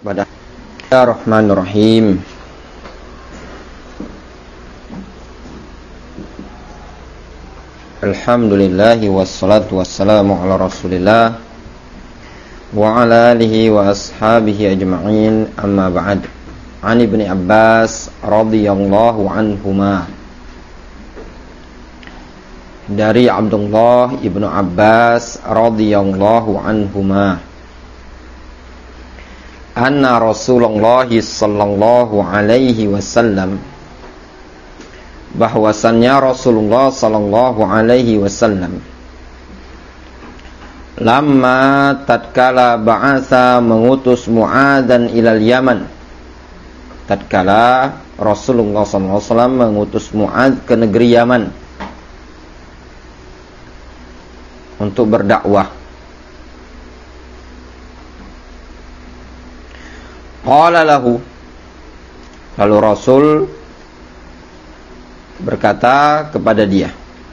Bismillahirrahmanirrahim. Alhamdulillahi wassalatu wassalamu ala Rasulillah wa ala alihi wa ashabihi ajma'in, amma ba'd. An Ibni Abbas radhiyallahu anhuma, dari Abdullah ibnu Abbas radhiyallahu anhuma, anna Rasulullah sallallahu alaihi wasallam, bahwasannya Rasulullah sallallahu alaihi wasallam, lamma tatkala ba'atha, mengutus Mu'adzan ilal Yaman. Tatkala Rasulullah sallallahu alaihi wasallam mengutus Mu'adz ke negeri Yaman untuk berdakwah. Qala lahu, lalu Rasul berkata kepada dia,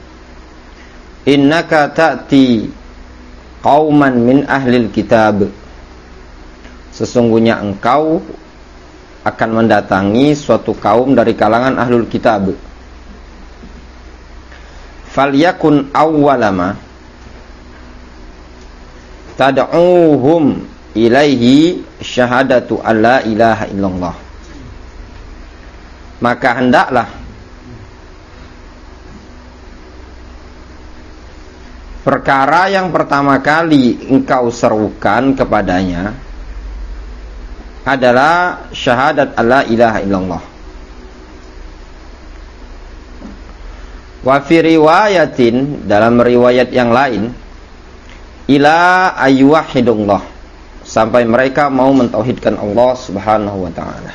innaka ta'ti qauman min ahlil kitab, sesungguhnya engkau akan mendatangi suatu kaum dari kalangan ahlul kitab. Falyakun awwalama tad'uuhum ilaihi syahadatu alla ilaha illallah, maka hendaklah perkara yang pertama kali engkau serukan kepadanya adalah syahadat alla ilaha illallah. Wa fi riwayatin, dalam riwayat yang lain, ila ayyuhidullah, sampai mereka mau mentauhidkan Allah subhanahu wa ta'ala.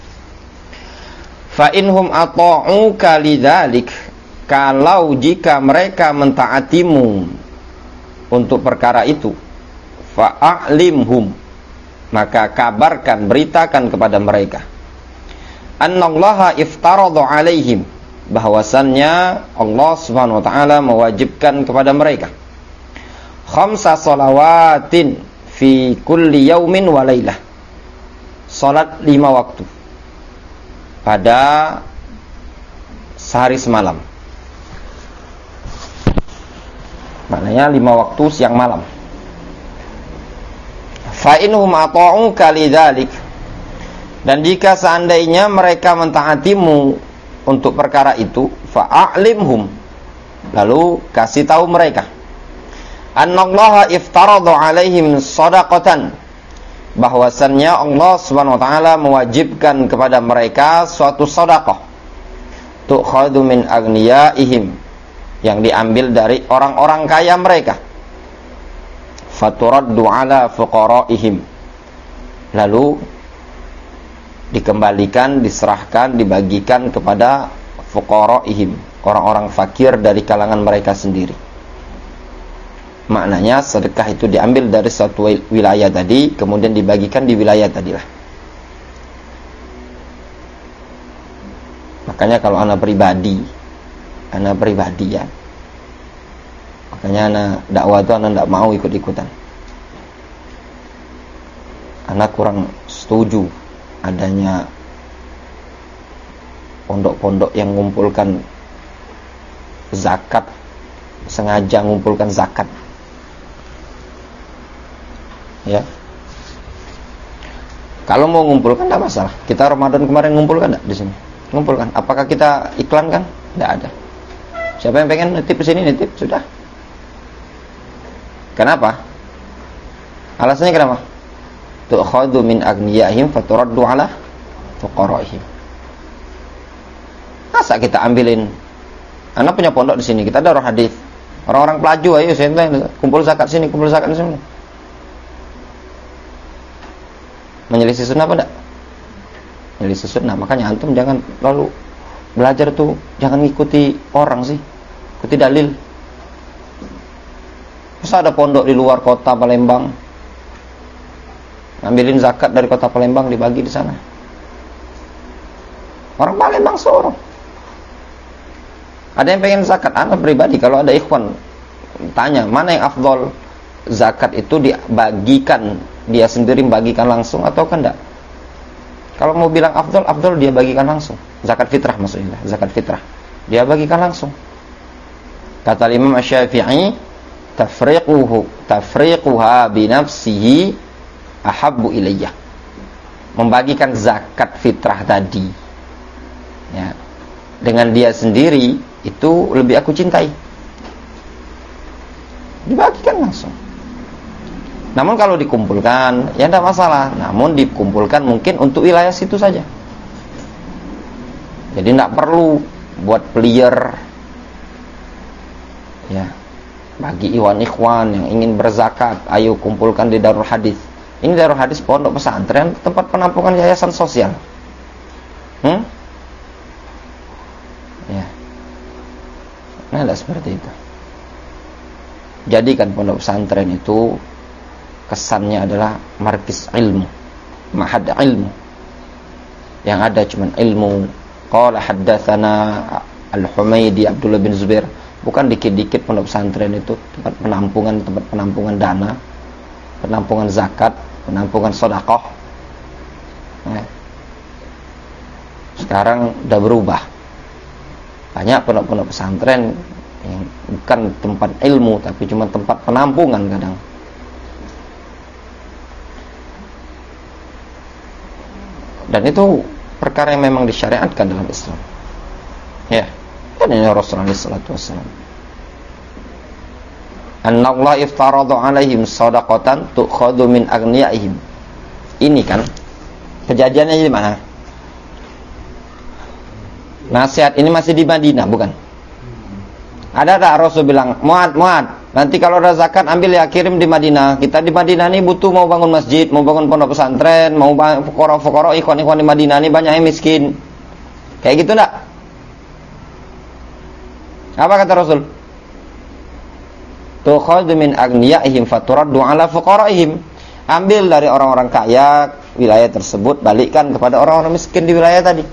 Fa inhum ata'uka lidzalik, kalau jika mereka mentaatimu untuk perkara itu, fa'alimhum, maka kabarkan, beritakan kepada mereka, annallaha iftarada alaihim, bahwasannya Allah subhanahu wa ta'ala mewajibkan kepada mereka khamsa shalawatin fi kulli yaumin wa lailah, salat 5 waktu pada sehari semalam. Maknanya 5 waktu siang malam. Fa inhum ata'uka lidzalik, dan jika seandainya mereka mentaatimu untuk perkara itu, fa'alimhum, lalu kasih tahu mereka, annallaha iftarada alaihim shadaqatan, bahwasannya Allah subhanahu wa ta'ala mewajibkan kepada mereka suatu sedekah, tu'khadhu min aghniyaihim, yang diambil dari orang-orang kaya mereka, faturaddu ala fuqaraihim, lalu dikembalikan, diserahkan, dibagikan kepada fuqaraihim, orang-orang fakir dari kalangan mereka sendiri. Maknanya sedekah itu diambil dari suatu wilayah tadi, kemudian dibagikan di wilayah tadilah. Makanya kalau anak pribadi ya, makanya anak dakwah itu anak tidak mau ikut-ikutan. Anak kurang setuju adanya pondok-pondok yang mengumpulkan zakat, sengaja mengumpulkan zakat. Ya, kalau mau ngumpulkan tidak masalah. Kita Ramadan kemarin ngumpulkan tidak di sini? Ngumpulkan. Apakah kita iklankan? Tidak ada. Siapa yang pengen nitip ke sini, nitip, sudah. Kenapa? Alasannya kenapa? Tu'khadhu min aghniyaihim faturaddu ala fuqaraihim. Masa kita ambilin? Anak punya pondok di sini, kita ada roh hadis. Orang-orang pelaju, ayo kumpul zakat sini, kumpul zakat di sini. Menyelisih sunnah apa enggak? Menyelisih sunnah. Makanya antum jangan lalu belajar tuh, jangan ngikuti orang sih, ikuti dalil. Masa ada pondok di luar kota Palembang, ngambilin zakat dari kota Palembang dibagi di sana. Orang Palembang seorang. Ada yang pengen zakat, anak pribadi. Kalau ada ikhwan tanya mana yang afdol, zakat itu dibagikan, dia sendiri membagikan langsung atau kan enggak? Kalau mau bilang afdol dia bagikan langsung. Zakat fitrah maksudnya, zakat fitrah. Dia bagikan langsung. Kata Imam Asy-Syafi'i, tafriquha bi nafsihi ahabbu ilayya. Membagikan zakat fitrah tadi, ya, dengan dia sendiri itu lebih aku cintai. Dibagikan langsung. Namun kalau dikumpulkan, ya tidak masalah. Namun dikumpulkan mungkin untuk wilayah situ saja. Jadi tidak perlu buat player, ya, bagi ikhwan yang ingin berzakat, ayo kumpulkan di Darul Hadis. Ini Darul Hadis pondok pesantren, tempat penampungan yayasan sosial. Ya. Nah, tidak seperti itu. Jadikan pondok pesantren itu kesannya adalah markis ilmu, mahad ilmu. Yang ada cuma ilmu. Qala haddatsana Al-Humaydi Abdullah bin Zubair. Bukan dikit-dikit pondok pesantren itu tempat penampungan dana, penampungan zakat, penampungan sedekah. Nah, sekarang udah berubah. Banyak pondok-pondok pesantren yang bukan tempat ilmu tapi cuma tempat penampungan kadang. Dan itu perkara yang memang disyariatkan dalam Islam. Ya, kan ini Rasulullah sallallahu alaihi wasallam. Anna Allah iftarada alaihim shadaqatan tu'khadhu min aghniyaihim. Ini kan kejadiannya di mana? Nasihat ini masih di Madinah, bukan? Ada tak Rasul bilang, Muad, nanti kalau ada zakat ambil ya, kirim di Madinah. Kita di Madinah ini butuh, mau bangun masjid, mau bangun pondok pesantren, mau fuqara ikhwan-ikhwan di Madinah ini banyak yang miskin. Kayak gitu enggak? Apa kata Rasul? Tukhadhu min aghniyaihim faturaddu ala fuqaraihim. Ambil dari orang-orang kaya wilayah tersebut, balikkan kepada orang-orang miskin di wilayah tadi.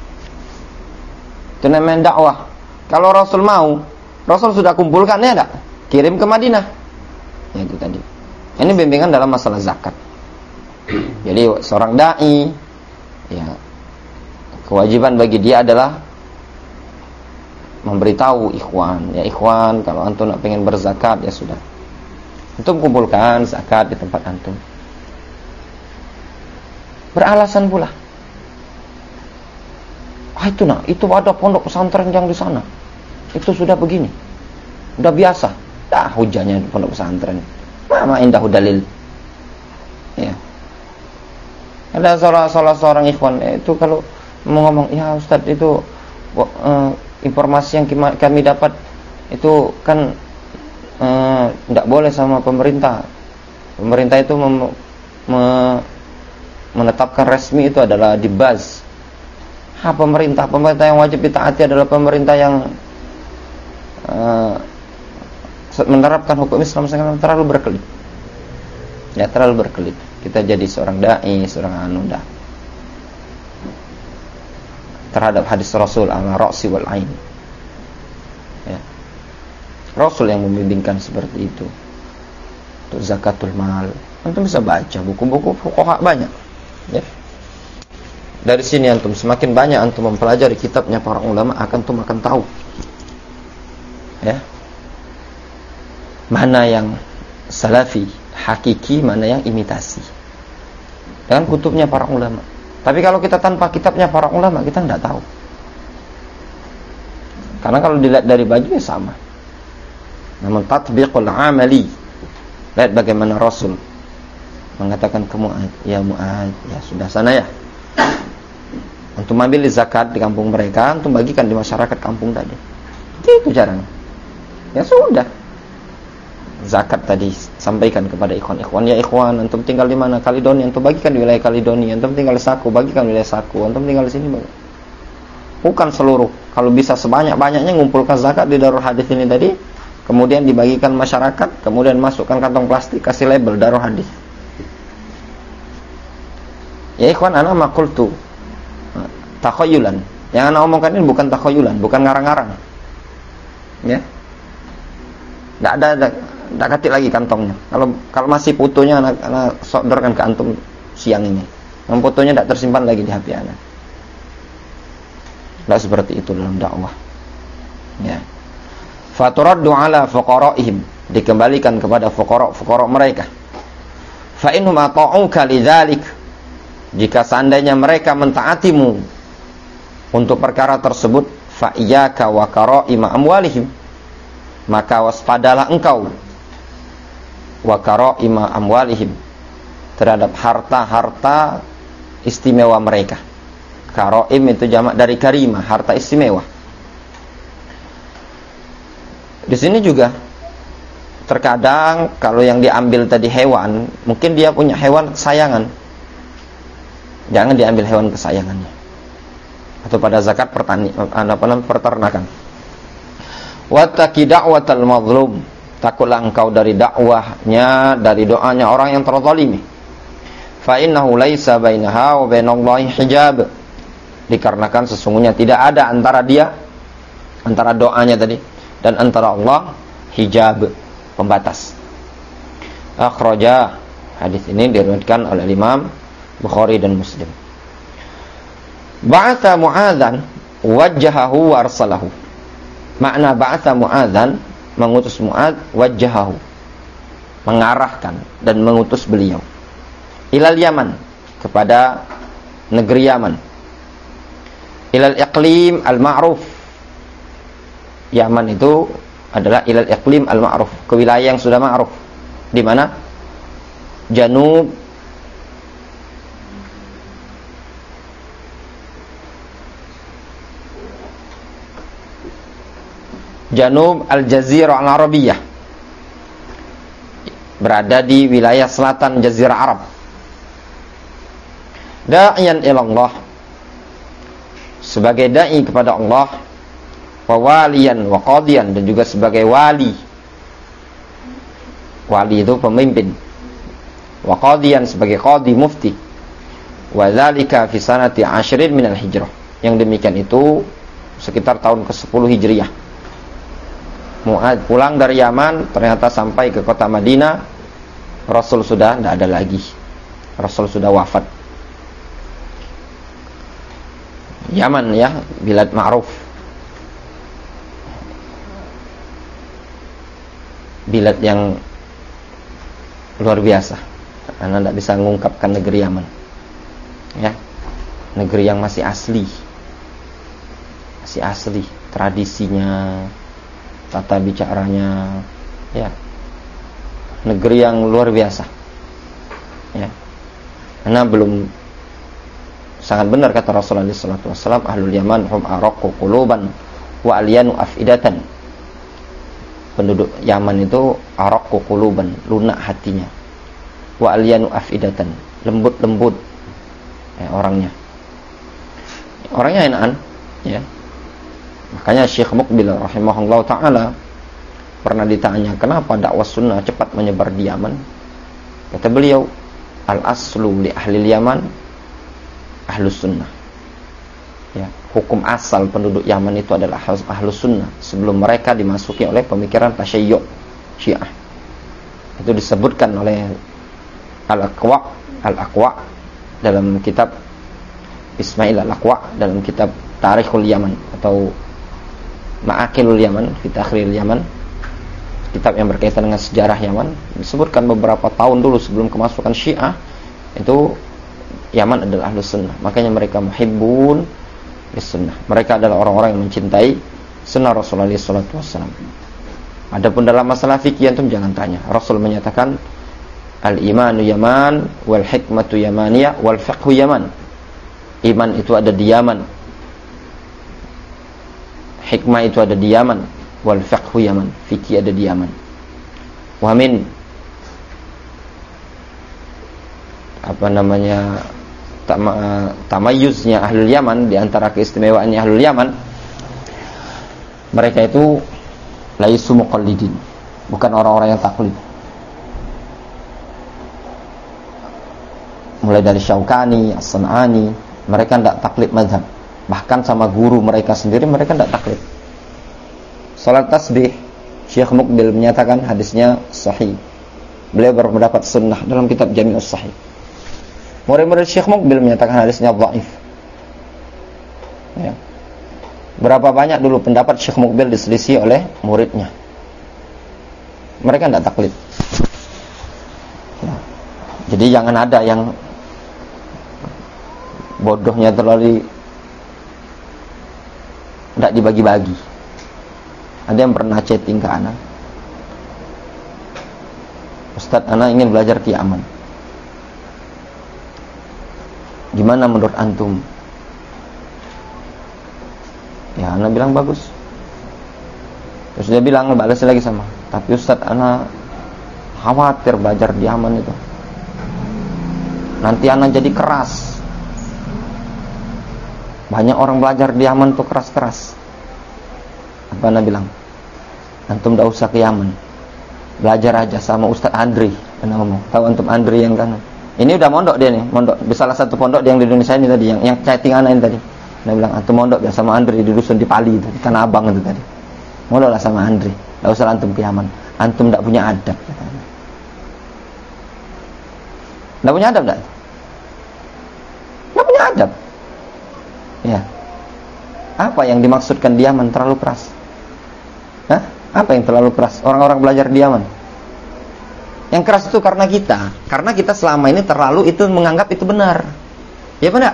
Itu namanya dakwah. Kalau Rasul mau, Rasul sudah kumpulkan, ya enggak? Kirim ke Madinah. Ya, itu tadi. Ini bimbingan dalam masalah zakat. Jadi seorang dai, ya, kewajiban bagi dia adalah memberitahu ikhwan, ya ikhwan, kalau antum nak pengen berzakat, ya sudah, antum kumpulkan zakat di tempat antum. Beralasan pula, itu ada pondok pesantren yang di sana, itu sudah begini, udah biasa, dah hujahnya pondok pesantren, mana indah dalil. Ya, ada salah seorang ikhwan itu kalau mau ngomong, ya Ustadz itu informasi yang kami dapat itu kan tidak boleh sama pemerintah. Pemerintah itu menetapkan resmi itu adalah di BAS. Pemerintah yang wajib ditaati adalah pemerintah yang menerapkan hukum Islam. Sangat terlalu berkelit. Ya, terlalu berkelit. Kita jadi seorang dai, seorang anudah terhadap hadis Rasul ala ra'si wal ain. Ya. Rasul yang membimbingkan seperti itu. Untuk zakatul mal. Antum bisa baca buku-buku fuqaha banyak. Ya. Dari sini antum semakin banyak antum mempelajari kitabnya para ulama, antum akan tahu. Ya. Mana yang salafi, hakiki, mana yang imitasi. Dengan kutubnya para ulama. Tapi kalau kita tanpa kitabnya para ulama, kita tidak tahu. Karena kalau dilihat dari baju ya sama. Namun tatbiqul amali, lihat bagaimana Rasul mengatakan ke Mu'ad, ya Mu'ad, ya sudah sana ya, untuk ambil zakat di kampung mereka, untuk bagikan di masyarakat kampung tadi. Itu caranya. Ya sudah, zakat tadi sampaikan kepada ikhwan-ikhwan, ya ikhwan, antum tinggal di mana? Kaledonia, antum bagikan di wilayah Kaledonia. Antum tinggal di Saku, bagikan di wilayah Saku. Antum tinggal di sini, bukan seluruh. Kalau bisa sebanyak-banyaknya ngumpulkan zakat di Darul Hadis ini tadi, kemudian dibagikan masyarakat, kemudian masukkan kantong plastik, kasih label Darul Hadis. Ya ikhwan, ana maqultu takhayulan. Yang ana omongkan ini bukan takhayulan, bukan ngarang-ngarang. Ya. Tidak katik lagi kantongnya. Kalau masih fotonya anak sodorkan ke antum siang ini. Fotonya tidak tersimpan lagi di HP anak. Tidak seperti itu dalam dakwah. Ya. Faturaddu ala fuqara'ihim, dikembalikan kepada fuqara' mereka. Fa innahum ata'uka lidzalik, jika seandainya mereka mentaatimu untuk perkara tersebut, fa iyyaka wa qara'ima amwalihim, maka waspadalah engkau wa qara'ima amwalihim, terhadap harta-harta istimewa mereka. Qara'im itu jamak dari karimah, harta istimewa. Di sini juga terkadang kalau yang diambil tadi hewan, mungkin dia punya hewan kesayangan. Jangan diambil hewan kesayangannya. Atau pada zakat peternakan. Wattaqi da'watal mazlum, takutlah engkau dari dakwahnya, dari doanya orang yang terzalimi. Fa innahu laisa bainaha wa bainallahi hijab, dikarenakan sesungguhnya tidak ada antara dia, antara doanya tadi dan antara Allah hijab, pembatas. Akhraja, hadis ini diriwayatkan oleh Imam Bukhari dan Muslim. Ba'atha Mu'adzan wajjahahu wa arsalahu. Makna ba'atha Mu'adzan, mengutus Mu'adz, wajjahahu, mengarahkan dan mengutus beliau, ilal Yaman, kepada negeri Yaman, ilal iqlim al-ma'ruf. Yaman itu adalah ilal iqlim al-ma'ruf, ke wilayah yang sudah ma'ruf. Di mana? Janub al-Jazirah al-Arabiyah, berada di wilayah selatan Jazirah Arab. Da'iyan ilallah, sebagai da'i kepada Allah, wa waliyan wa qadiyan, dan juga sebagai wali. Wali itu pemimpin. Wa qadiyan, sebagai qadi, mufti. Wa dzalika fi sanati 10 minal hijrah. Yang demikian itu sekitar tahun ke-10 Hijriah. Mu'adz pulang dari Yaman, ternyata sampai ke kota Madinah, Rasul sudah tidak ada lagi. Rasul sudah wafat. Yaman ya, bilad ma'ruf, bilad yang luar biasa. Anda tidak bisa mengungkapkan negeri Yaman, ya, negeri yang masih asli, tradisinya, tata bicaranya, ya, negeri yang luar biasa, ya. Karena belum, sangat benar kata Rasulullah SAW, ahlul Yaman hum araqqu quluban wa alyanu afidatan. Penduduk Yaman itu araqqu quluban, lunak hatinya, wa alyanu afidatan, lembut-lembut, ya, orangnya enakan, ya. Makanya Syekh Muqbil rahimahullah ta'ala pernah ditanya, kenapa dakwah sunnah cepat menyebar di Yaman? Kata beliau, al-aslu li ahli Yaman ahlus sunnah, ya, hukum asal penduduk Yaman itu adalah ahlus sunnah, sebelum mereka dimasuki oleh pemikiran tasyayyu' Syiah. Itu disebutkan oleh Al-Aqwa dalam kitab Ismail Al-Aqwa, dalam kitab Tarikhul Yaman atau Ma'akilul Yaman fi Takhril Yaman, kitab yang berkaitan dengan sejarah Yaman. Disebutkan beberapa tahun dulu sebelum kemasukan Syiah, itu Yaman adalah ahlus sunnah. Makanya mereka muhibbun bis sunnah, mereka adalah orang-orang yang mencintai sunnah Rasulullah SAW. Adapun dalam masalah fikih antum jangan tanya. Rasul menyatakan al-imanu yaman wal hikmatu yamaniyah wal fiqhu yaman. Iman itu ada di Yaman, hikmah itu ada di Yaman, wal fiqhu Yaman, fikih ada di Yaman. Wa min tamayuznya ahlul Yaman, di antara keistimewaannya ahlul Yaman, mereka itu laisu muqallidin, bukan orang-orang yang taklid. Mulai dari Syaukani, As-San'ani, mereka tidak taklid mazhab. Bahkan sama guru mereka sendiri mereka tidak taklid. Salat tasbih, Syekh Muqbil menyatakan hadisnya sahih. Beliau berpendapat sunnah dalam kitab Jami'us Sahih. Murid-murid Syekh Muqbil menyatakan hadisnya dhaif. Ya. Berapa banyak dulu pendapat Syekh Muqbil diselisih oleh muridnya. Mereka tidak taklid. Ya. Jadi jangan ada yang bodohnya terlalu tidak dibagi-bagi. Ada yang pernah chatting ke anak, Ustadz, anak ingin belajar di Yaman. Gimana menurut antum? Ya, anak bilang bagus. Terus dia bilang, balas lagi sama, tapi Ustadz, anak khawatir belajar di Yaman itu. Nanti anak jadi keras. Banyak orang belajar di Yaman tuh keras-keras. Apa anak bilang? Antum tidak usah ke Yaman. Belajar aja sama Ustadz Andri. Anak ngomong, tahu antum Andri yang kan? Ini udah mondok dia nih, mondok di salah satu pondok yang di Indonesia ini tadi, yang chatting anak ini tadi. Dia bilang, antum mondok ya sama Andri di dusun di Pali itu, di Tanah Abang itu tadi. Mondoklah sama Andri. Tidak usah antum ke Yaman. Antum tidak punya adab. Tidak punya adab, tidak? Tidak punya adab. Ya. Apa yang dimaksudkan di Yaman terlalu keras? Hah? Apa yang terlalu keras? Orang-orang belajar di Yaman. Yang keras itu karena kita selama ini terlalu itu menganggap itu benar. Ya benar.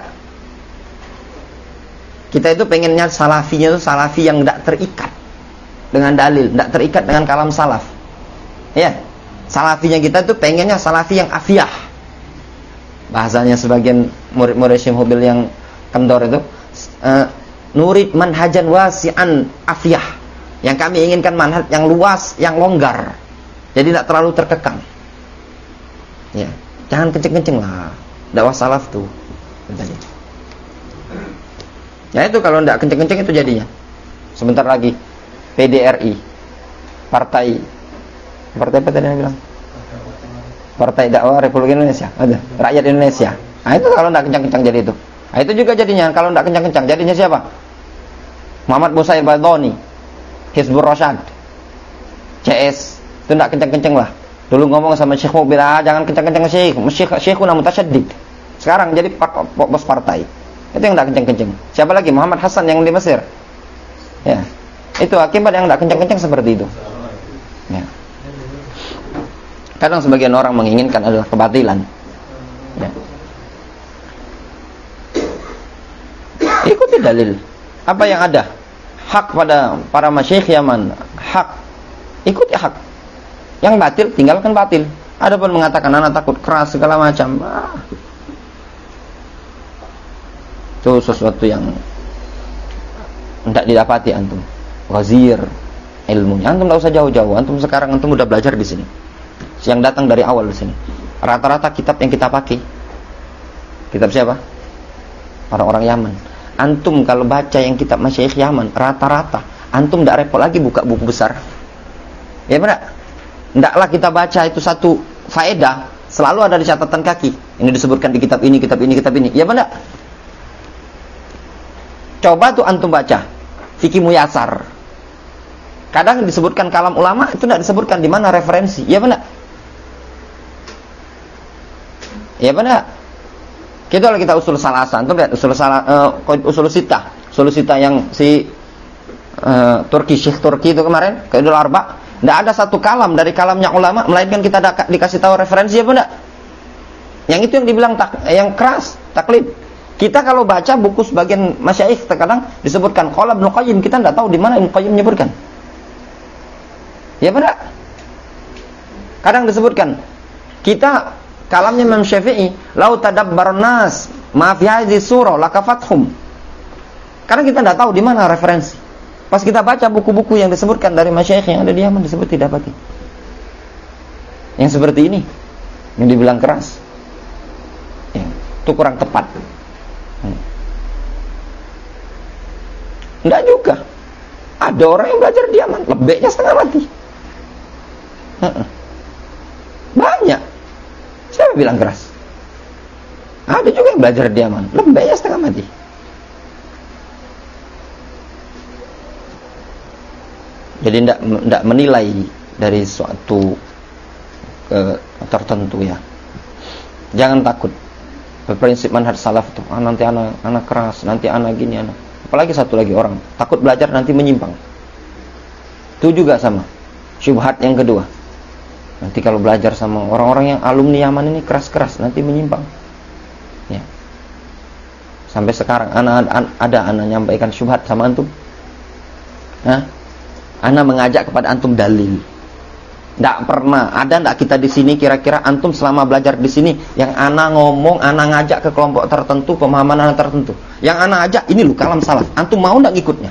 Kita itu pengennya salafinya itu salafi yang tidak terikat dengan dalil, tidak terikat dengan kalam salaf. Ya. Salafinya kita itu pengennya salafi yang afiyah. Bahasanya sebagian murid-murid Syekh Muqbil yang kendor itu, nurid manhajan wasi'an afiyah. Yang kami inginkan manhaj yang luas, yang longgar. Jadi tidak terlalu terkekang. Ya, jangan kenceng-kenceng lah. Dakwah salaf tuh. Ya itu kalau tidak kenceng-kenceng itu jadinya. Sebentar lagi PDRI, partai apa tadi yang bilang? Partai Dakwah Republik Indonesia, ada Rakyat Indonesia. Nah itu kalau tidak kencang-kencang jadi itu. Nah itu juga jadinya kalau tidak kencang-kencang jadinya siapa? Muhammad Busair Badoni, Hizbur Rasyad, CS. Itu tidak kencang-kencang lah. Dulu ngomong sama Syekh Muqbil, jangan kencang-kencang Syekhuna mutasyaddid. Sekarang jadi bos partai. Itu yang tidak kencang-kencang. Siapa lagi? Muhammad Hasan yang di Mesir. Ya. Itu akibat yang tidak kencang-kencang seperti itu. Ya. Kadang sebagian orang menginginkan adalah kebatilan. Ya. Ikuti dalil. Apa yang ada? Hak pada para masyayikh Yaman. Hak. Ikuti hak. Yang batil, tinggalkan batil. Adapun mengatakan anak takut keras segala macam, itu sesuatu yang tidak didapati antum. Wazir ilmunya antum tidak usah jauh-jauh. Antum sekarang antum sudah belajar di sini. Yang datang dari awal di sini. Rata-rata kitab yang kita pakai, kitab siapa? Orang-orang Yaman. Antum kalau baca yang kitab masyayikh Yaman, rata-rata antum tidak repot lagi buka buku besar. Ya benar? Tidaklah kita baca itu satu faedah selalu ada di catatan kaki. Ini disebutkan di kitab ini, kitab ini, kitab ini. Ya benar? Coba tuh antum baca Fikih Muyasar. Kadang disebutkan kalam ulama itu tidak disebutkan di mana referensi. Ya benar? Ya benar? Kita kalau kita usul salasa, antum lihat usul sitah yang si Syekh Turki itu kemarin, Qaidul Arba'. Tidak ada satu kalam dari kalamnya ulama, melainkan kita dikasih tahu referensi, ya benar? Yang itu yang dibilang yang keras, taklid. Kita kalau baca buku sebagian masyayikh terkadang disebutkan qala Ibnu Qayyim, kita tidak tahu di mana Ibnu Qayyim menyebutkan. Ya benar? Kadang disebutkan kita kalamnya Imam Syafi'i, lau tadabbarun nas ma fi hadhihi surah lakafathum. Karena kita tidak tahu di mana referensi. Pas kita baca buku-buku yang disebutkan dari masyayikh yang ada di Yaman disebut tidak dapati. Yang seperti ini yang dibilang keras, ya, itu kurang tepat. Enggak juga. Ada orang yang belajar di Yaman lebihnya setengah mati. Banyak. Siapa bilang keras? Ada juga yang belajar di Yaman lebihnya setengah mati. Jadi tidak menilai dari suatu tertentu ya. Jangan takut. Berprinsip manhaj salaf itu, nanti anak keras, nanti anak gini anak. Apalagi satu lagi orang takut belajar nanti menyimpang. Itu juga sama. Syubhat yang kedua. Nanti kalau belajar sama orang-orang yang alumni Yaman ini keras-keras, nanti menyimpang. Ya. Sampai sekarang ada anak nyampaikan syubhat sama antum. Ana mengajak kepada antum dalil. Tidak pernah ada ndak kita di sini kira-kira antum selama belajar di sini yang ana ngomong, ana ngajak ke kelompok tertentu, pemahaman ana tertentu. Yang ana ajak ini lu kalam salaf. Antum mau ndak ngikutnya?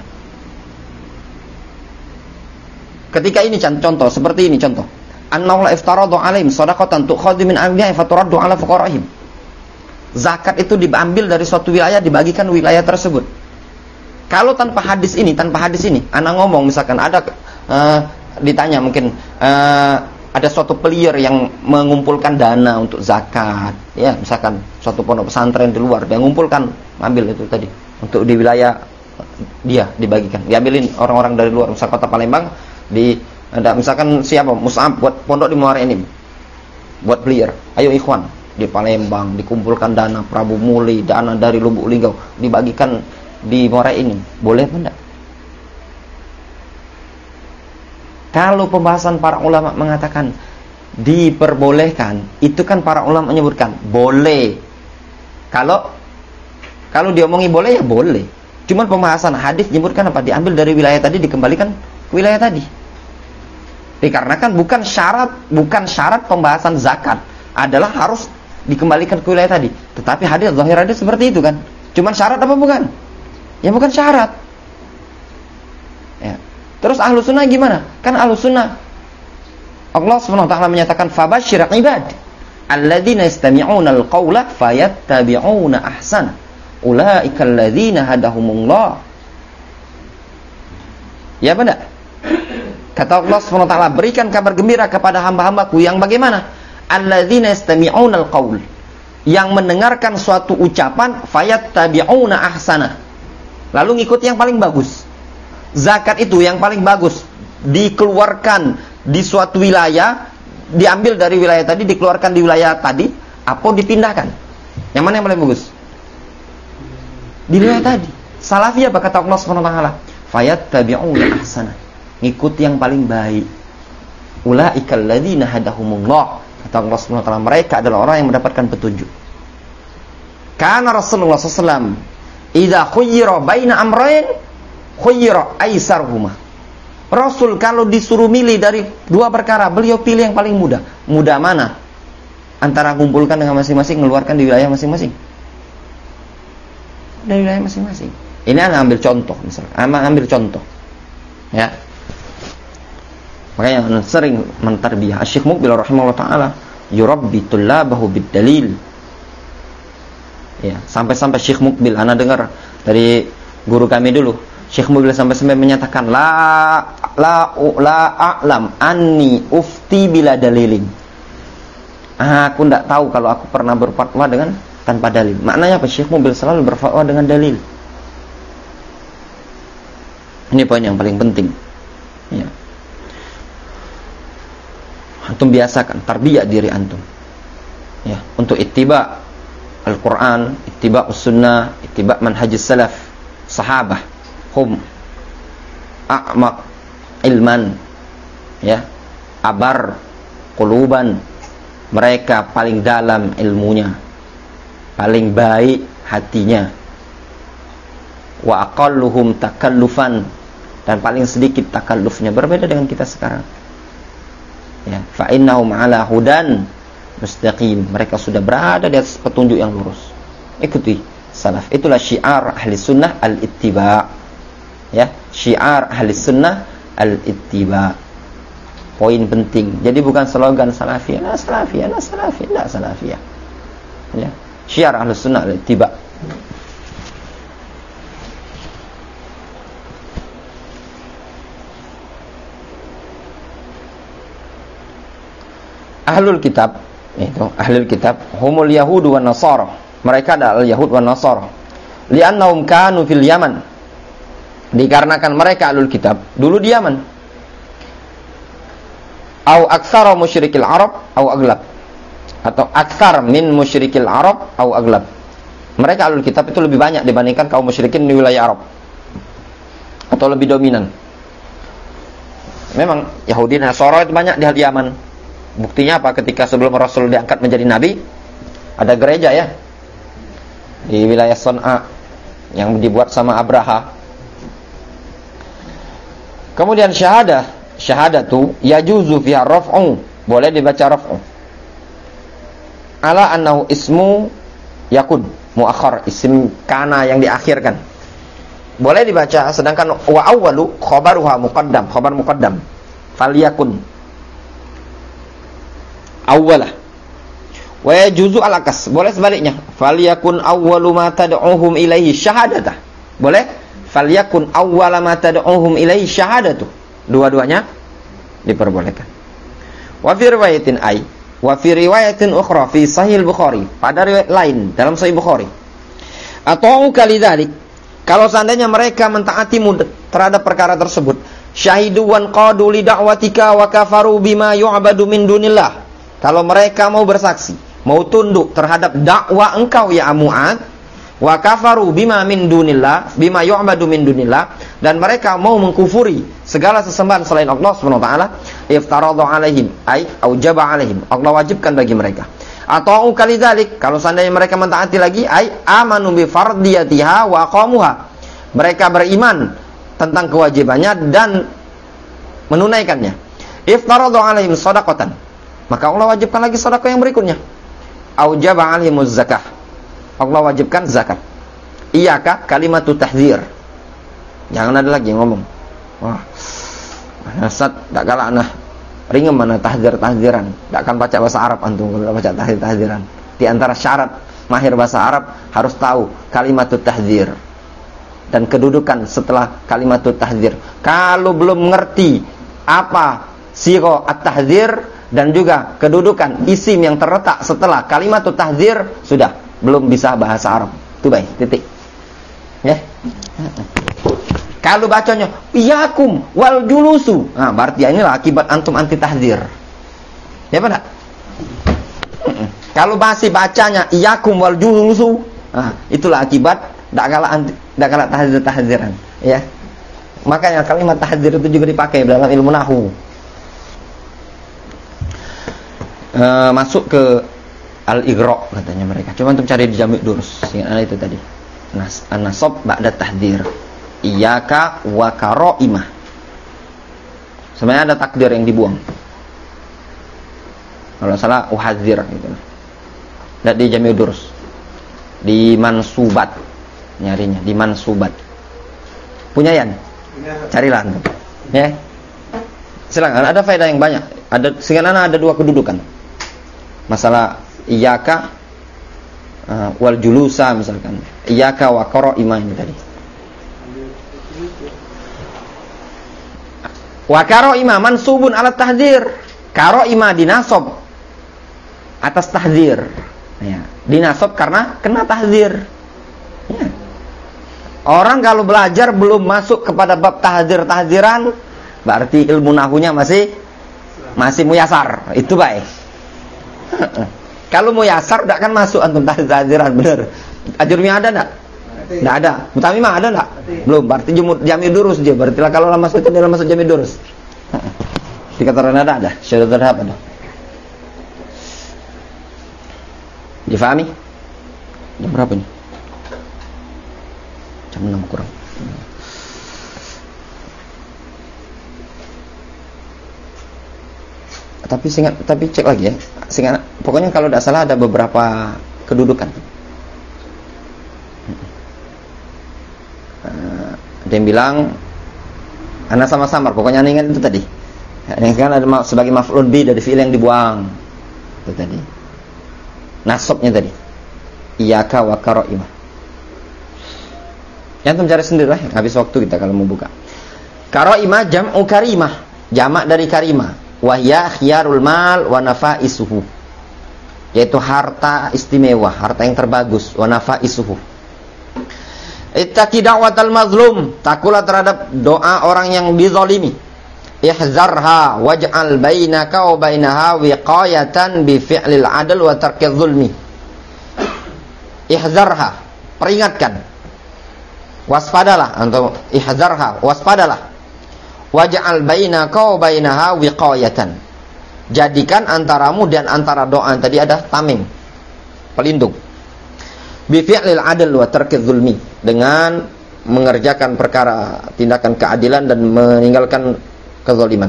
Ketika ini contoh seperti ini contoh. Annahu la iftaradu alaihim shadaqatan tukhadhu min aghniyahim faturaddu ala fuqara'ihim. Zakat itu diambil dari suatu wilayah dibagikan wilayah tersebut. Kalau tanpa hadis ini, ana ngomong misalkan ada ditanya mungkin ada suatu player yang mengumpulkan dana untuk zakat, ya misalkan suatu pondok pesantren di luar dia mengumpulkan ambil itu tadi untuk di wilayah dia dibagikan, diambilin orang-orang dari luar, misal kota Palembang ada misalkan siapa Mus'ab buat pondok di Muara Enim, buat player, ayo ikhwan di Palembang dikumpulkan dana Prabu Muli, dana dari Lubuk Linggau dibagikan di Muara Enim, boleh apa enggak? Kalau pembahasan para ulama mengatakan diperbolehkan, itu kan para ulama menyebutkan boleh. Kalau diomongi boleh ya boleh. Cuman pembahasan hadis menyebutkan apa? Diambil dari wilayah tadi dikembalikan ke wilayah tadi. Dikarenakan bukan syarat pembahasan zakat adalah harus dikembalikan ke wilayah tadi. Tetapi hadis zahir hadis seperti itu kan. Cuman syarat apa bukan? Ya bukan syarat. Ya. Terus ahlu sunnah gimana? Kan ahlu sunnah Allah SWT menyatakan fabashshir ibad alladzina yastami'una al-qawla fayattabi'una ahsana ulaika alladzina hadahumullah. Ya benar. Kata Allah SWT, berikan kabar gembira kepada hamba-hambaku yang bagaimana? Alladzina yastami'una al-qawl, yang mendengarkan suatu ucapan fayattabi'una ahsana, lalu ngikut yang paling bagus. Zakat itu yang paling bagus dikeluarkan di suatu wilayah, diambil dari wilayah tadi, dikeluarkan di wilayah tadi, apa dipindahkan? Yang mana yang paling bagus? Di wilayah tadi. Salafiyah apa kata Allah SWT? Fayattabi'una ahsana, ngikut yang paling baik. Ulaikal ladzina hadahumullah, kata Allah SWT, mereka adalah orang yang mendapatkan petunjuk. Karena Rasulullah SAW idza khuyyira baina amrayn khuyyira aisarhuma. Rasul kalau disuruh milih dari dua perkara, beliau pilih yang paling mudah. Mudah mana? Antara kumpulkan dengan masing-masing, mengeluarkan di wilayah masing-masing. Dari wilayah masing-masing. Ini anak ambil contoh, misalnya. Ambil contoh. Ya. Makanya sering mentarbiyah. Syekh Muqbil rahimahullah taala yurabbi tullabahu bid-dalil. Ya, sampai-sampai Syekh Muqbil ana dengar dari guru kami dulu. Syekh Mubil sampai menyatakan la a'lam anni ufti bila dalilin. Aku tidak tahu kalau aku pernah berfatwa dengan tanpa dalil. Maknanya apa? Syekh Mubil selalu berfatwa dengan dalil. Ini poin yang paling penting. Ya. Antum biasakan tarbiyah diri antum. Ya, untuk ittiba Al-Qur'an, ittiba As-Sunnah, ittiba manhajus salaf, sahabah. Hum a'maq ilman, ya, abar quluban, mereka paling dalam ilmunya, paling baik hatinya, wa aqalluhum takallufan, dan paling sedikit takallufnya. Berbeda dengan kita sekarang, ya, fa innahum ala hudan mustaqim, mereka sudah berada di atas petunjuk yang lurus. Ikuti salaf. Itulah syiar ahli sunnah al-ittiba'. Ya, syiar ahli sunnah al-ittiba. Poin penting. Jadi bukan slogan salafiyah, nah salafiyah, nah salafiyah, nah salafiyah. Ya, syiar ahli sunnah al-ittiba. Ahlul kitab, itu ahlul kitab humul yahudu wan nasara. Mereka adalah Yahud wan Nasara. Li'annahum kanu fil Yaman. Dikarenakan mereka ahlul kitab dulu di Yaman. Au aktsara musyrikil Arab au aglab. atau aktsar min musyrikil Arab au aglab. Mereka ahlul kitab itu lebih banyak dibandingkan kaum musyrikin di wilayah Arab, atau lebih dominan. Memang Yahudi dan Nasara itu banyak di Yaman. Buktinya apa? Ketika sebelum Rasul diangkat menjadi nabi, ada gereja ya di wilayah Son'a yang dibuat sama Abraha. Kemudian syahadatu yajuzu fiha raf'u, boleh dibaca raf'u. Ala annahu ismu yakun muakhar, isim kana yang diakhirkan. Boleh dibaca, sedangkan wa awwalu khabaruha muqaddam, khabar muqaddam. Falyakun awwalah. Wa yajuzu al-akas, boleh sebaliknya. Falyakun awwalu ma tad'uhum ilaihi syahadata. Boleh? Falyakun awwala ma tad'uhum ilaihi syahadatu. Dua-duanya diperbolehkan. Wa fi riwayatin wa fi riwayatin ukhra fi sahih al-Bukhari, pada riwayat lain dalam sahih Bukhari. Atau kalidzalik, kalau seandainya mereka mentaatimu terhadap perkara tersebut, syahidu wan qadu li da'watika wa kafaru bima yu'badu min dunillah. Kalau mereka mau bersaksi, mau tunduk terhadap dakwah engkau ya Mu'ad, wa kafaru bima min dunillah, bima yu'badu min dunillah, dan mereka mau mengkufuri segala sesembahan selain Allah Subhanahu wa taala, iftaradu alaihim ay aujaba alaihim, Allah wajibkan bagi mereka. Atau kalidzalik, kalau seandainya mereka mentaati lagi, ay amanu bi fardiyatiha wa aqamuha, mereka beriman tentang kewajibannya dan menunaikannya. Iftaradu alaihim shadaqatan, maka Allah wajibkan lagi sedekah yang berikutnya. Aujaba alaihimuz zakah, Allah wajibkan zakat. Iyaka kalimatu tahdzir, jangan ada lagi yang ngomong, wah Ustaz tak galak nah ringem mana tahdziran, tak akan baca bahasa Arab antum kalau baca tahdziran. Di antara syarat mahir bahasa Arab harus tahu kalimatut tahdzir dan kedudukan setelah kalimatut tahdzir. Kalau belum mengerti apa siro at-tahdzir dan juga kedudukan isim yang terletak setelah kalimatut tahdzir, sudah belum bisa bahasa Arab. Itu baik, titik. Ya. Kalau bacanya iyakum wal julusu, nah berarti inilah akibat antum anti tahdzir. Ya benar? Kalau masih bacanya iyakum wal julusu, nah itulah akibat dak kalah tahdziran, ya. Makanya kalimat tahdzir itu juga dipakai dalam ilmu nahwu. Masuk ke al-ighra katanya mereka. Coba antum cari di Jami' Durus. Ingat itu tadi. An-nasab ba'da tahdzir. Iyyaka wa karaimah. Sebenarnya ada takdir yang dibuang. Kalau salah uhadzir gitu. Lihat di Jami' Durus. Di mansubat. Nyarinya di mansubat. Punya Yan? Carilah antum. Ya. Silakan, ada faedah yang banyak. Ada sekarang ada dua kedudukan. Masalah iyyaka wal julusa misalkan. Iyyaka wa qaraimah ini tadi. Wa qaraimah mansubun ala tahdzir. Qaraimah dinasab atas tahdzir. Ya, dinasab karena kena tahdzir. Ya. Orang kalau belajar belum masuk kepada bab tahdzir-tahdziran, berarti ilmu nahwunya masih muyasar. Itu baik. Kalau muyasar udah kan masuk antum tahdziran, bener. Ajurnya ada enggak? Enggak ada. Mutamimah ada enggak? Belum. Berarti Jami' Durus dia. Berarti lah kalau masuk itu dia masuk Jami' Durus. Di kataran ada. Syarah terhadap ada. Difahami? Jam berapa nih? Jam 6 kurang. Tapi cek lagi ya. Pokoknya kalau tidak salah ada beberapa kedudukan. Ada yang bilang ana sama samar, pokoknya ana ingat itu tadi. Yang kan ada sebagai maf'ul bi dari fi'il yang dibuang. Itu tadi. Nasabnya tadi. Iyyaka wa karaimah. Yang mencari sendirilah, habis waktu kita kalau mau buka. Karaimah jam'u karimah, jamak dari karimah. Wahya khiyarul mal wa nafaisuhu, yaitu harta istimewa, harta yang terbagus. Wa nafaisuhu. Ittaqi da'watal mazlum, takulah terhadap doa orang yang dizalimi. ihzarha waj'al bainaka wa bainaha wiqayatan bi fi'lil 'adl wa tarkiz zulmi. Ihzarha, peringatkan. Waspadalah atau ihzarha, waspadalah. Waj'al bainaka wa bainaha wiqayatan. Jadikan antaramu dan antara doa tadi ada tamim, pelindung. Bi fi'lil 'adl wa tarkiz zulmi, dengan mengerjakan perkara tindakan keadilan dan meninggalkan kezaliman.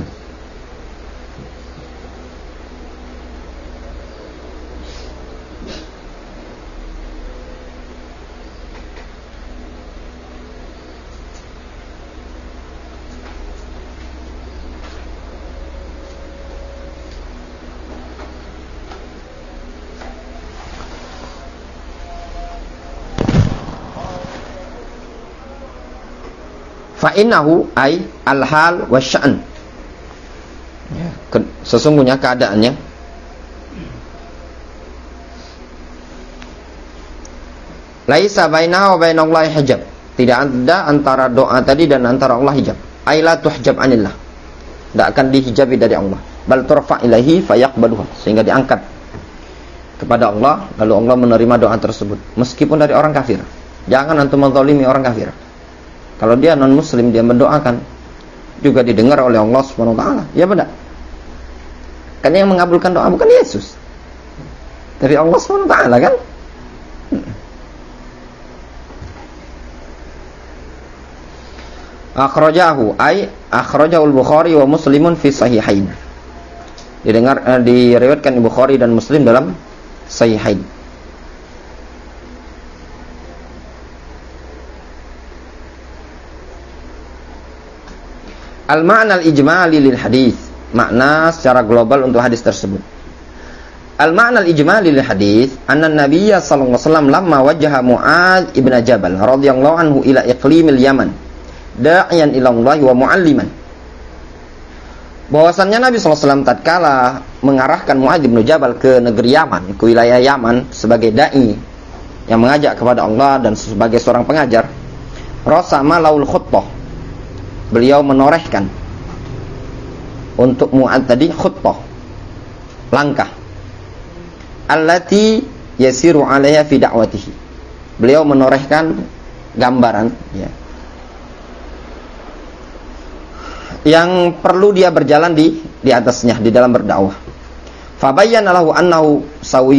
Fa'innahu ay al-hal wa sya'an. Ya, sesungguhnya keadaannya laisa bainaha wa bainallahi hijab. Tidak ada antara doa tadi dan antara Allah hijab. Ay la tuhjab anillah. Tidak akan dihijabi dari Allah. Bal turfa ilaihi fayaqbaluha, sehingga diangkat kepada Allah, lalu Allah menerima doa tersebut meskipun dari orang kafir. Jangan antum menzalimi orang kafir. Kalau dia non muslim, dia mendoakan, juga didengar oleh Allah Subhanahu wa taala. Ya benar. Karena yang mengabulkan doa bukan Yesus, dari Allah Subhanahu wa taala kan? Akhrajahu ay akhrajahu al-Bukhari wa Muslimun fi sahihain. Diriwayatkan Bukhari dan Muslim dalam sahihain. Al-ma'na al-ijmali lil hadis, makna secara global untuk hadis tersebut. Al-ma'na al-ijmali lil hadis, anna Nabiyya sallallahu alaihi wasallam lamma wajjaha Mu'adz ibn Jabal radhiyallahu anhu ila iqlimil Yaman, da'iyan ila Allah wa mu'alliman. Bahwasannya Nabi sallallahu alaihi wasallam tatkala mengarahkan Mu'adz ibn Jabal ke negeri Yaman, ke wilayah Yaman sebagai dai yang mengajak kepada Allah dan sebagai seorang pengajar, rasama laul khutbah, beliau menorehkan untuk Mu'adz tadi khutbah, langkah allati yasiru 'alaiha fi da'watihi. Beliau menorehkan gambaran, ya, yang perlu dia berjalan di atasnya di dalam berdakwah. Fabayyana lahu annahu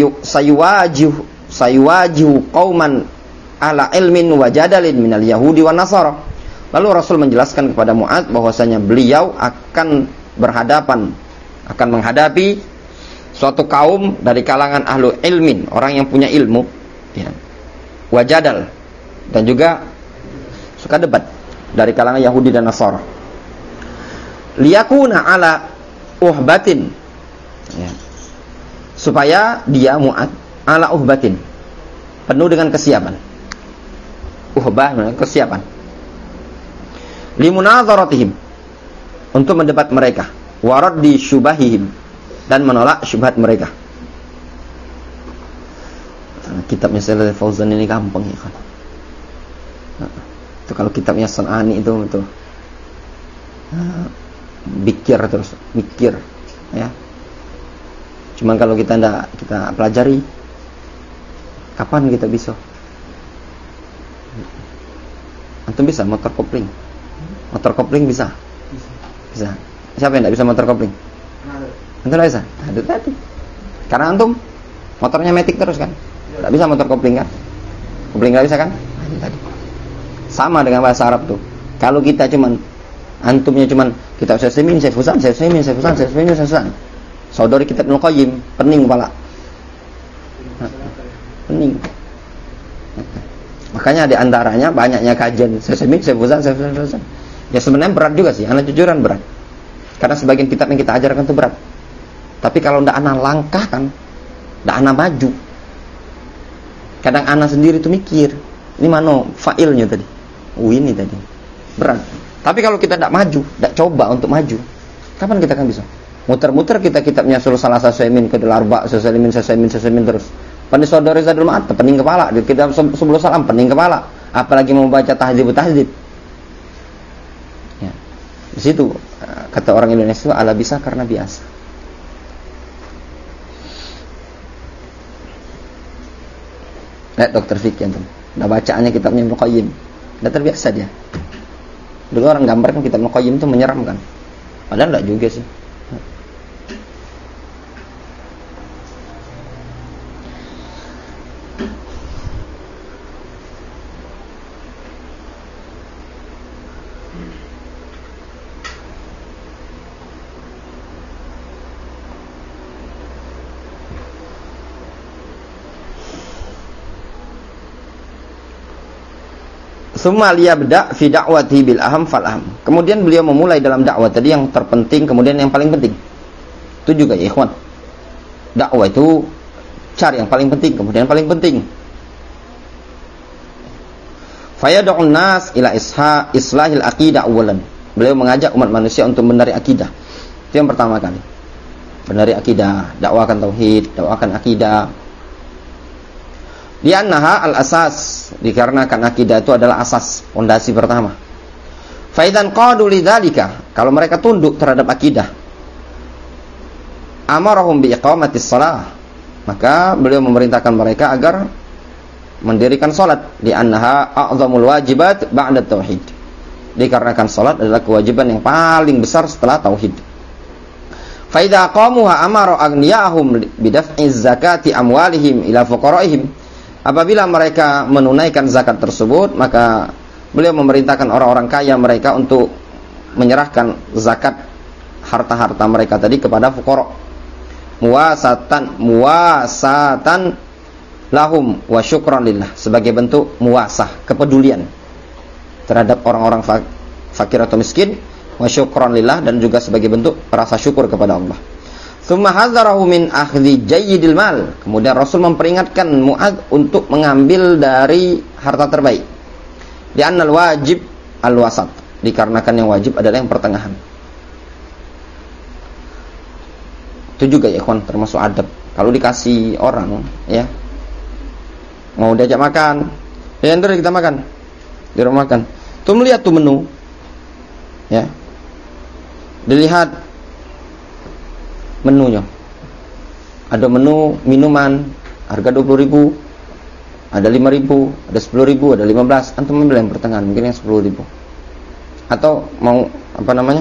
sayuwajihu qauman ala ilmin wa jadalin minal yahudi wan nasara. Lalu Rasul menjelaskan kepada Mu'adz bahwasanya beliau akan menghadapi suatu kaum dari kalangan ahlu ilmin, orang yang punya ilmu, ya, wajadal, dan juga suka debat dari kalangan Yahudi dan Nasara. Liyakuna ala uhbatin, ya, supaya dia Mu'adz ala uhbatin, penuh dengan kesiapan. Uhbah, kesiapan. Limunadharatihim, untuk mendebat mereka, waraddi syubahihim, dan menolak syubhat mereka. Kitabnya Shalih Fauzan ini gampang, ya kan? Itu kalau kitabnya San'ani itu betul. Mikir, ya. Cuman kalau kita pelajari, kapan kita bisa? Antum bisa motor kopling? Motor kopling bisa? Bisa. Siapa yang tidak bisa motor kopling? Antum tidak bisa? Ada tadi. Karena antum motornya matic terus kan? Tidak bisa motor kopling kan? Kopling tidak bisa kan? Nah, tadi. Sama dengan bahasa Arab tuh. Kalau kita antumnya kita sesemin, sefusan. Saudari kita Ibnu Qayyim, pening kepala. Pening. Makanya di antaranya banyaknya kajian sesemin, sefusan. Ya sebenarnya berat juga sih, anak jujuran berat. Karena sebagian kitab yang kita ajarkan itu berat. Tapi kalau ndak anak langkahkan, ndak anak maju. Kadang anak sendiri tuh mikir, ini mana failnya tadi? Ini tadi. Berat. Tapi kalau kita ndak maju, ndak coba untuk maju, kapan kita akan bisa? Muter-muter kita kitabnya Sul Salasa Saimin, Qadil Arba, Saimin terus. Pandai Saudari Zadul Ma'ad, pening kepala. Di kitab 10 salam, pening kepala. Apalagi mau baca tahdzib. Ya. Di situ kata orang Indonesia, ala bisa karena biasa. Lihat dokter Fikri antum. Udah bacaannya kitabnya Ibnu Qayyim. Udah terbiasa dia. Dulu orang gambarkan kitab Ibnu Qayyim itu menyeramkan. Padahal enggak juga sih. Summa liyabda fi da'wati bil aham fal aham. Kemudian beliau memulai dalam dakwah tadi yang terpenting, kemudian yang paling penting. Itu juga ya ikhwan. Dakwah itu cari yang paling penting, kemudian yang paling penting. Fayad'un nas ila islahil aqidah awalan. Beliau mengajak umat manusia untuk membenari akidah. Itu yang pertama kali. Benari akidah, dakwakan tauhid, dakwakan akidah. Li'annaha al-asas, dikarenakan akidah itu adalah asas, fondasi pertama. Faidan qadu lidzalika, kalau mereka tunduk terhadap akidah, amarahum bi iqamatis shalah, maka beliau memerintahkan mereka agar mendirikan salat. Li'annaha a'zamul wajibat ba'da tauhid, dikarenakan salat adalah kewajiban yang paling besar setelah tauhid. Fa idza qamuha amara aghniyahum bidaf'iz zakati amwalihim ila fuqaraihim. Apabila mereka menunaikan zakat tersebut, maka beliau memerintahkan orang-orang kaya mereka untuk menyerahkan zakat harta-harta mereka tadi kepada fuqara. Muwasatan lahum wa syukran lillah, sebagai bentuk muasah, kepedulian terhadap orang-orang fakir atau miskin, wa syukran lillah, dan juga sebagai bentuk rasa syukur kepada Allah. Tsumma hadzarahu min akhdhi jayyidil mal. Kemudian Rasul memperingatkan Mu'adz untuk mengambil dari harta terbaik. Li'annal wajib al-wasat, dikarenakan yang wajib adalah yang pertengahan. Itu juga ya ikhwan, termasuk adab. Kalau dikasih orang ya, mau diajak makan, ya ntar kita makan di rumah makan. Tuh melihat tuh menu, ya, dilihat menunya. Ada menu minuman harga 20.000, ada 5.000, ada 10.000, ada 15. Antum ambil yang pertengahan, mungkin yang 10.000. Atau mau apa namanya?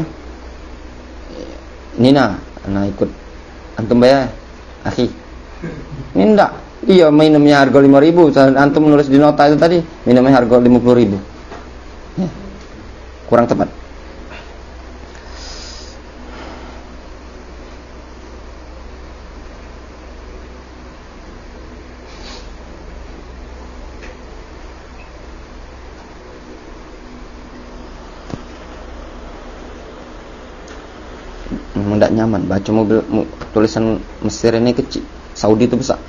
Nina, anak ikut. Antum bayar, akhi. Ini enggak. Iya, minumnya harga 5.000. Antum menulis di nota itu tadi, minumnya harga 50.000. Ya. Kurang tepat. Tidak nyaman baca mobil tulisan Mesir ini kecil, Saudi itu besar.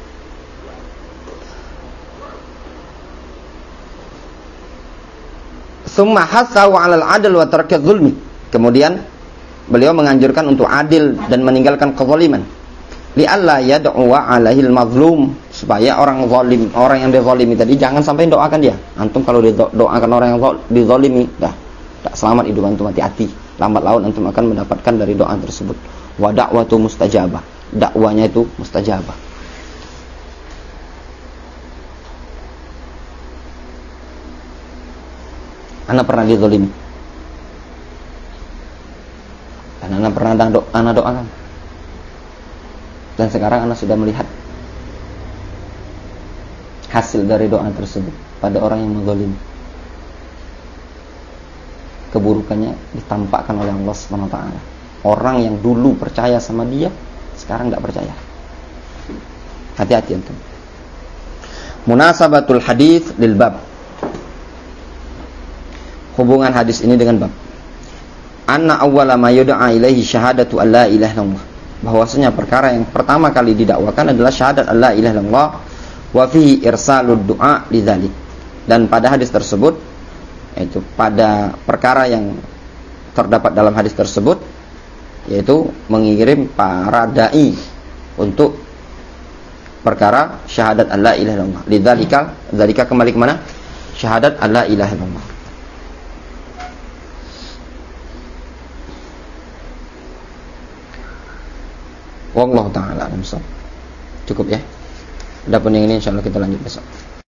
Summa hasaw 'alal 'adl wa tarkiz zulmi. Kemudian beliau menganjurkan untuk adil dan meninggalkan kezaliman. Li alla yad'u 'alaihil mazlum, supaya orang zalim, orang yang dizalimi tadi jangan sampai doakan dia. Antum kalau doakan orang yang dizalimi, dah tak selamat hidup antum, hati-hati. Lambat laun antum akan mendapatkan dari doa tersebut. Wa da'watu mustajabah, dakwanya itu mustajabah. Ana pernah dizalimi, dan ana pernah ana doakan, dan sekarang ana sudah melihat hasil dari doa tersebut pada orang yang menzalimi. Keburukannya ditampakkan oleh Allah SWT. Orang yang dulu percaya sama dia, sekarang tidak percaya. Hati-hati antum. Munasabatul hadis lil bab. Hubungan hadis ini dengan bab. Anna awwala ma yud'a ilaihi syahadatu an la ilaha illallah. Bahwasanya perkara yang pertama kali didakwakan adalah syahadat an la ilaha illallah wa fihi irsalud du'a lidzalik. Dan pada hadis tersebut, yaitu pada perkara yang terdapat dalam hadis tersebut, yaitu mengirim para dai untuk perkara syahadat an la ilaha illallah. Lidzalika kembali ke mana? Syahadat an la ilaha illallah. Wallahu taala alam. Cukup ya. Adapun yang ini insyaallah kita lanjut besok.